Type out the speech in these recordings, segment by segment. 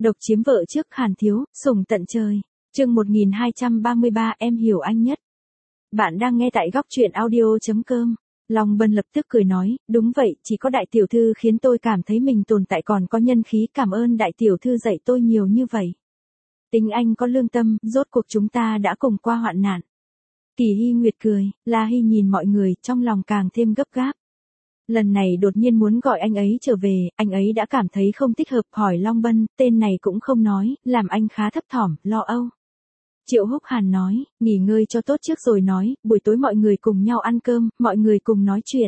Độc chiếm vợ trước Hàn Thiếu, sủng tận trời. Chương 1233 em hiểu anh nhất. Bạn đang nghe tại góc truyện audio.com. Long Bân lập tức cười nói, đúng vậy, chỉ có đại tiểu thư khiến tôi cảm thấy mình tồn tại còn có nhân khí, cảm ơn đại tiểu thư dạy tôi nhiều như vậy. Tính anh có lương tâm, rốt cuộc chúng ta đã cùng qua hoạn nạn. Kỳ Hy Nguyệt cười, La Hy nhìn mọi người, trong lòng càng thêm gấp gáp. Lần này đột nhiên muốn gọi anh ấy trở về, anh ấy đã cảm thấy không thích hợp, hỏi Long Bân, tên này cũng không nói, làm anh khá thấp thỏm, lo âu. Triệu Húc Hàn nói, nghỉ ngơi cho tốt trước rồi nói, buổi tối mọi người cùng nhau ăn cơm, mọi người cùng nói chuyện.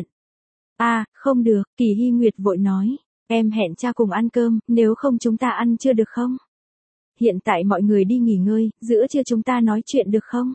Không được, Kỳ Hy Nguyệt vội nói, em hẹn cha cùng ăn cơm, nếu không chúng ta ăn chưa được không? Hiện tại mọi người đi nghỉ ngơi, giữa trưa chúng ta nói chuyện được không?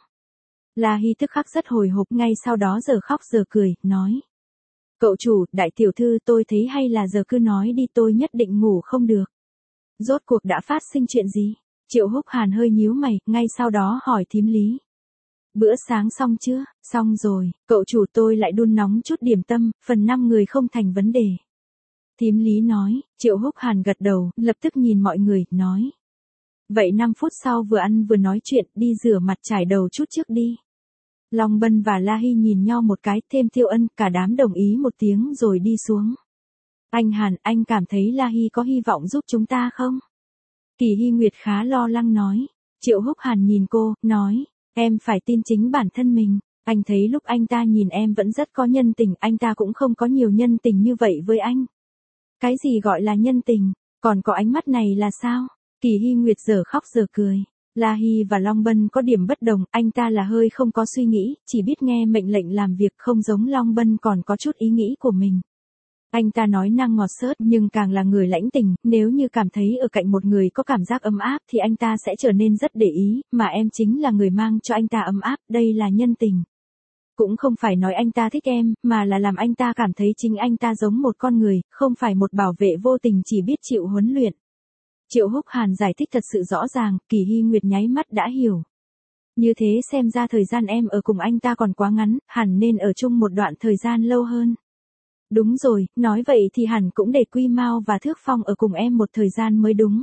La Hy tức khắc rất hồi hộp, ngay sau đó giờ khóc giờ cười, nói. Cậu chủ, đại tiểu thư tôi thấy hay là giờ cứ nói đi, tôi nhất định ngủ không được. Rốt cuộc đã phát sinh chuyện gì? Triệu Húc Hàn hơi nhíu mày, ngay sau đó hỏi thím Lý. Bữa sáng xong chưa? Xong rồi, cậu chủ tôi lại đun nóng chút điểm tâm, phần 5 người không thành vấn đề. Thím Lý nói, Triệu Húc Hàn gật đầu, lập tức nhìn mọi người, nói. Vậy 5 phút sau vừa ăn vừa nói chuyện, đi rửa mặt trải đầu chút trước đi. Long Bân và La Hy nhìn nhau một cái, thêm Tiêu Ân, cả đám đồng ý một tiếng rồi đi xuống. Anh Hàn, anh cảm thấy La Hy có hy vọng giúp chúng ta không? Kỳ Hy Nguyệt khá lo lắng nói. Triệu Húc Hàn nhìn cô, nói, em phải tin chính bản thân mình. Anh thấy lúc anh ta nhìn em vẫn rất có nhân tình, anh ta cũng không có nhiều nhân tình như vậy với anh. Cái gì gọi là nhân tình, còn có ánh mắt này là sao? Kỳ Hy Nguyệt giờ khóc giờ cười. La Hy và Long Bân có điểm bất đồng, anh ta là hơi không có suy nghĩ, chỉ biết nghe mệnh lệnh làm việc, không giống Long Bân còn có chút ý nghĩ của mình. Anh ta nói năng ngọt xớt nhưng càng là người lãnh tình, nếu như cảm thấy ở cạnh một người có cảm giác ấm áp thì anh ta sẽ trở nên rất để ý, mà em chính là người mang cho anh ta ấm áp, đây là nhân tình. Cũng không phải nói anh ta thích em, mà là làm anh ta cảm thấy chính anh ta giống một con người, không phải một bảo vệ vô tình chỉ biết chịu huấn luyện. Triệu Húc Hàn giải thích thật sự rõ ràng, Kỳ Hy Nguyệt nháy mắt đã hiểu. Như thế xem ra thời gian em ở cùng anh ta còn quá ngắn, hẳn nên ở chung một đoạn thời gian lâu hơn. Đúng rồi, nói vậy thì hẳn cũng để Quy Mao và Thước Phong ở cùng em một thời gian mới đúng.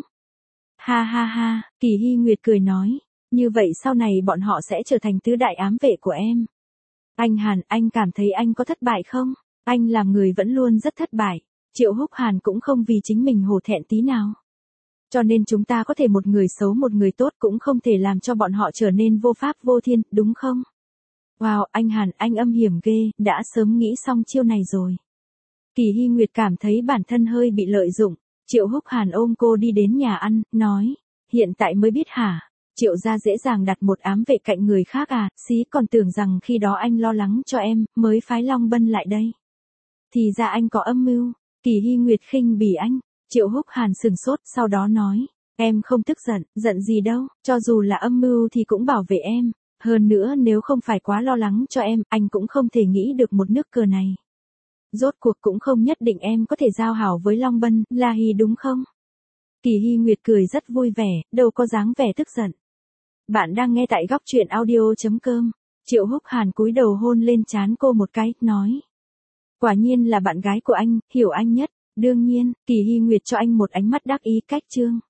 Ha ha ha, Kỳ Hy Nguyệt cười nói, như vậy sau này bọn họ sẽ trở thành tứ đại ám vệ của em. Anh Hàn, anh cảm thấy anh có thất bại không? Anh làm người vẫn luôn rất thất bại. Triệu Húc Hàn cũng không vì chính mình hổ thẹn tí nào. Cho nên chúng ta có thể một người xấu một người tốt cũng không thể làm cho bọn họ trở nên vô pháp vô thiên, đúng không? Wow, anh Hàn, anh âm hiểm ghê, đã sớm nghĩ xong chiêu này rồi. Kỳ Hy Nguyệt cảm thấy bản thân hơi bị lợi dụng. Triệu Húc Hàn ôm cô đi đến nhà ăn, nói, hiện tại mới biết hả? Triệu gia dễ dàng đặt một ám vệ cạnh người khác à, xí còn tưởng rằng khi đó anh lo lắng cho em, mới phái Long Bân lại đây. Thì ra anh có âm mưu. Kỳ Hy Nguyệt khinh bỉ anh. Triệu Húc Hàn sừng sốt, sau đó nói, em không tức giận, giận gì đâu, cho dù là âm mưu thì cũng bảo vệ em. Hơn nữa nếu không phải quá lo lắng cho em, anh cũng không thể nghĩ được một nước cờ này. Rốt cuộc cũng không nhất định em có thể giao hảo với Long Bân, La Hy đúng không? Kỳ Hy Nguyệt cười rất vui vẻ, đâu có dáng vẻ tức giận. Bạn đang nghe tại góc truyện audio.com. Triệu Húc Hàn cúi đầu hôn lên trán cô một cái, nói. Quả nhiên là bạn gái của anh, hiểu anh nhất. Đương nhiên, Kỳ Hy Nguyệt cho anh một ánh mắt đắc ý cách chương.